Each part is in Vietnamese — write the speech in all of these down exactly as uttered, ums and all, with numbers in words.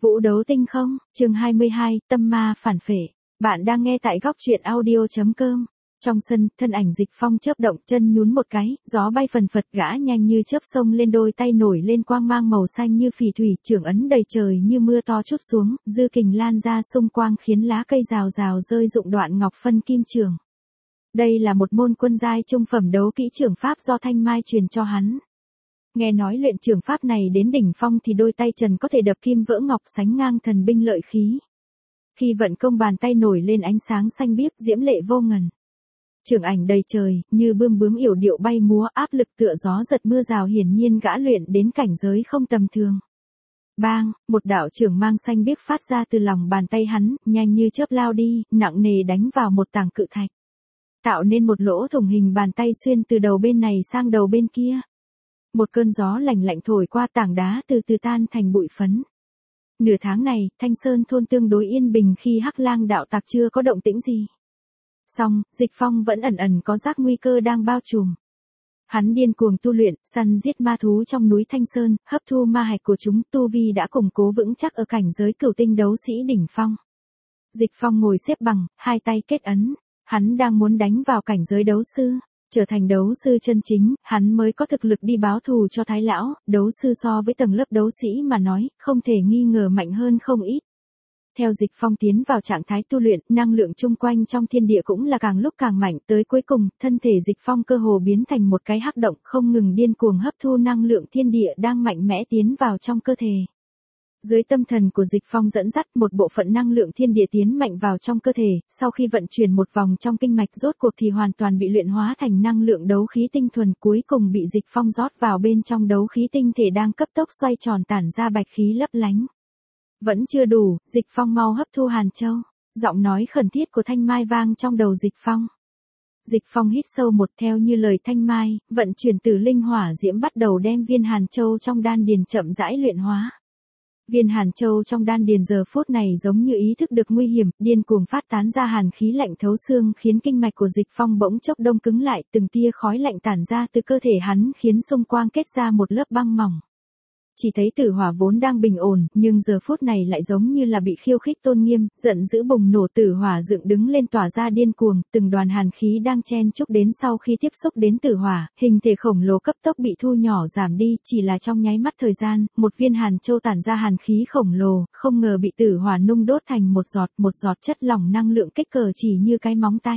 Vũ đấu tinh không, chương hai mươi hai, tâm ma phản phệ. Bạn đang nghe tại góc truyện audio.com. Trong sân, thân ảnh Dịch Phong chớp động, chân nhún một cái, gió bay phần phật, gã nhanh như chớp xông lên, đôi tay nổi lên quang mang màu xanh như phỉ thủy, trưởng ấn đầy trời như mưa to trút xuống, dư kình lan ra xung quanh khiến lá cây rào rào rơi rụng đoạn ngọc phân kim trường. Đây là một môn quân giai trung phẩm đấu kỹ trưởng pháp do Thanh Mai truyền cho hắn. Nghe nói luyện trưởng pháp này đến đỉnh phong thì đôi tay trần có thể đập kim vỡ ngọc, sánh ngang thần binh lợi khí. Khi vận công bàn tay nổi lên ánh sáng xanh biếc diễm lệ vô ngần. Trường ảnh đầy trời, như bươm bướm yểu điệu bay múa, áp lực tựa gió giật mưa rào, hiển nhiên gã luyện đến cảnh giới không tầm thường. Bang, một đạo trường mang xanh biếc phát ra từ lòng bàn tay hắn, nhanh như chớp lao đi, nặng nề đánh vào một tảng cự thạch. Tạo nên một lỗ thủng hình bàn tay xuyên từ đầu bên này sang đầu bên kia. Một cơn gió lạnh lạnh thổi qua, tảng đá từ từ tan thành bụi phấn. Nửa tháng này, Thanh Sơn thôn tương đối yên bình khi Hắc Lang đạo tặc chưa có động tĩnh gì. Song, Dịch Phong vẫn ẩn ẩn có giác nguy cơ đang bao trùm. Hắn điên cuồng tu luyện, săn giết ma thú trong núi Thanh Sơn, hấp thu ma hạch của chúng, tu vi đã củng cố vững chắc ở cảnh giới cửu tinh đấu sĩ đỉnh phong. Dịch Phong ngồi xếp bằng, hai tay kết ấn, hắn đang muốn đánh vào cảnh giới đấu sư. Trở thành đấu sư chân chính, hắn mới có thực lực đi báo thù cho Thái lão. Đấu sư so với tầng lớp đấu sĩ mà nói, không thể nghi ngờ mạnh hơn không ít. Theo Dịch Phong tiến vào trạng thái tu luyện, năng lượng chung quanh trong thiên địa cũng là càng lúc càng mạnh, tới cuối cùng, thân thể Dịch Phong cơ hồ biến thành một cái hắc động, không ngừng điên cuồng hấp thu năng lượng thiên địa đang mạnh mẽ tiến vào trong cơ thể. Dưới tâm thần của Dịch Phong dẫn dắt, một bộ phận năng lượng thiên địa tiến mạnh vào trong cơ thể, sau khi vận chuyển một vòng trong kinh mạch rốt cuộc thì hoàn toàn bị luyện hóa thành năng lượng đấu khí tinh thuần, cuối cùng bị Dịch Phong rót vào bên trong đấu khí tinh thể đang cấp tốc xoay tròn tản ra bạch khí lấp lánh. Vẫn chưa đủ, Dịch Phong mau hấp thu Hàn Châu. Giọng nói khẩn thiết của Thanh Mai vang trong đầu Dịch Phong. Dịch Phong hít sâu một, theo như lời Thanh Mai, vận chuyển tử linh hỏa diễm bắt đầu đem viên Hàn Châu trong đan điền chậm rãi luyện hóa. Viên Hàn Châu trong đan điền giờ phút này giống như ý thức được nguy hiểm, điên cuồng phát tán ra hàn khí lạnh thấu xương, khiến kinh mạch của Dịch Phong bỗng chốc đông cứng lại, từng tia khói lạnh tản ra từ cơ thể hắn khiến xung quanh kết ra một lớp băng mỏng. Chỉ thấy tử hỏa vốn đang bình ổn, nhưng giờ phút này lại giống như là bị khiêu khích tôn nghiêm, giận dữ bùng nổ, tử hỏa dựng đứng lên tỏa ra điên cuồng, từng đoàn hàn khí đang chen chúc đến, sau khi tiếp xúc đến tử hỏa, hình thể khổng lồ cấp tốc bị thu nhỏ giảm đi, chỉ là trong nháy mắt thời gian, một viên Hàn Châu tản ra hàn khí khổng lồ, không ngờ bị tử hỏa nung đốt thành một giọt, một giọt chất lỏng năng lượng kích cỡ chỉ như cái móng tay.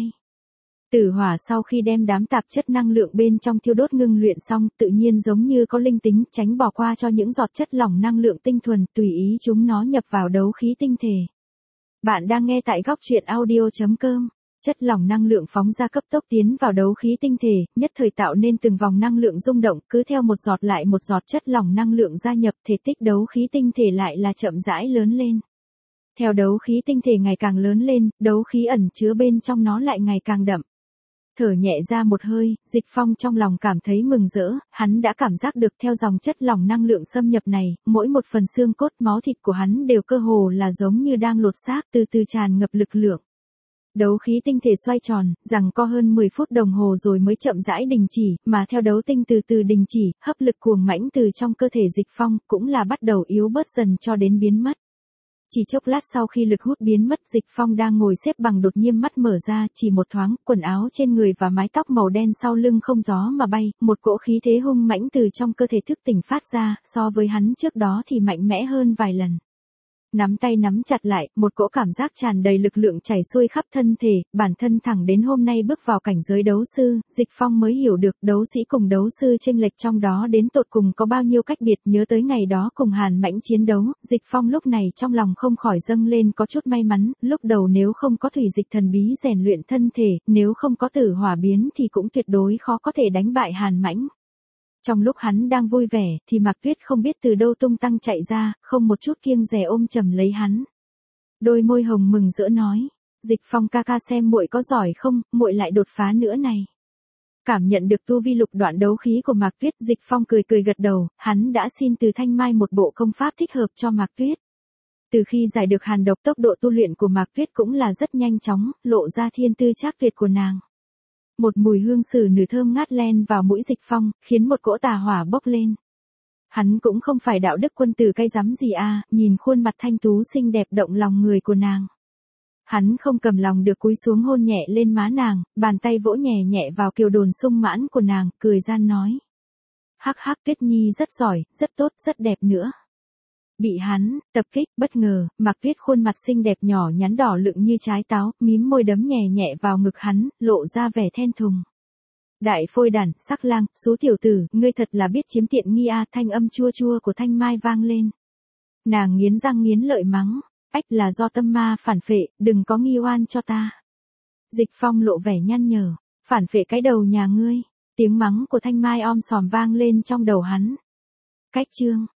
Tử hỏa sau khi đem đám tạp chất năng lượng bên trong thiêu đốt ngưng luyện xong, tự nhiên giống như có linh tính, tránh bỏ qua cho những giọt chất lỏng năng lượng tinh thuần, tùy ý chúng nó nhập vào đấu khí tinh thể. Bạn đang nghe tại góc truyện audio.com. Chất lỏng năng lượng phóng ra cấp tốc tiến vào đấu khí tinh thể, nhất thời tạo nên từng vòng năng lượng rung động, cứ theo một giọt lại một giọt chất lỏng năng lượng gia nhập, thể tích đấu khí tinh thể lại là chậm rãi lớn lên. Theo đấu khí tinh thể ngày càng lớn lên, đấu khí ẩn chứa bên trong nó lại ngày càng đậm. Thở nhẹ ra một hơi, Dịch Phong trong lòng cảm thấy mừng rỡ, hắn đã cảm giác được theo dòng chất lỏng năng lượng xâm nhập này, mỗi một phần xương cốt máu thịt của hắn đều cơ hồ là giống như đang lột xác, từ từ tràn ngập lực lượng. Đấu khí tinh thể xoay tròn, rằng có hơn mười phút đồng hồ rồi mới chậm rãi đình chỉ, mà theo đấu tinh từ từ đình chỉ, hấp lực cuồng mãnh từ trong cơ thể Dịch Phong cũng là bắt đầu yếu bớt dần cho đến biến mất. Chỉ chốc lát sau khi lực hút biến mất, Dịch Phong đang ngồi xếp bằng đột nhiên mắt mở ra, chỉ một thoáng, quần áo trên người và mái tóc màu đen sau lưng không gió mà bay, một cỗ khí thế hung mãnh từ trong cơ thể thức tỉnh phát ra, so với hắn trước đó thì mạnh mẽ hơn vài lần. Nắm tay nắm chặt lại, một cỗ cảm giác tràn đầy lực lượng chảy xuôi khắp thân thể, bản thân thẳng đến hôm nay bước vào cảnh giới đấu sư, Dịch Phong mới hiểu được đấu sĩ cùng đấu sư chênh lệch trong đó đến tột cùng có bao nhiêu cách biệt. Nhớ tới ngày đó cùng Hàn Mãnh chiến đấu, Dịch Phong lúc này trong lòng không khỏi dâng lên có chút may mắn, lúc đầu nếu không có thủy dịch thần bí rèn luyện thân thể, nếu không có tử hỏa biến thì cũng tuyệt đối khó có thể đánh bại Hàn Mãnh. Trong lúc hắn đang vui vẻ, thì Mạc Tuyết không biết từ đâu tung tăng chạy ra, không một chút kiêng dè ôm chầm lấy hắn. Đôi môi hồng mừng rỡ nói, Dịch Phong ca ca xem muội có giỏi không, muội lại đột phá nữa này. Cảm nhận được tu vi lục đoạn đấu khí của Mạc Tuyết, Dịch Phong cười cười gật đầu, hắn đã xin từ Thanh Mai một bộ công pháp thích hợp cho Mạc Tuyết. Từ khi giải được hàn độc, tốc độ tu luyện của Mạc Tuyết cũng là rất nhanh chóng, lộ ra thiên tư trác tuyệt của nàng. Một mùi hương sử nữ thơm ngát len vào mũi Dịch Phong, khiến một cỗ tà hỏa bốc lên. Hắn cũng không phải đạo đức quân tử cái rắm gì à, nhìn khuôn mặt thanh tú xinh đẹp động lòng người của nàng. Hắn không cầm lòng được cúi xuống hôn nhẹ lên má nàng, bàn tay vỗ nhẹ nhẹ vào kiều đồn sung mãn của nàng, cười gian nói. Hắc hắc, Tuyết Nhi rất giỏi, rất tốt, rất đẹp nữa. Bị hắn tập kích bất ngờ, Mạc Tuyết khuôn mặt xinh đẹp nhỏ nhắn đỏ lựng như trái táo, mím môi đấm nhẹ nhẹ vào ngực hắn, lộ ra vẻ thẹn thùng. Đại phôi đản, sắc lang, số tiểu tử, ngươi thật là biết chiếm tiện nghi a, thanh âm chua chua của Thanh Mai vang lên. Nàng nghiến răng nghiến lợi mắng, ách là do tâm ma phản phệ, đừng có nghi oan cho ta. Dịch Phong lộ vẻ nhăn nhở, phản phệ cái đầu nhà ngươi, tiếng mắng của Thanh Mai om sòm vang lên trong đầu hắn. Cách chương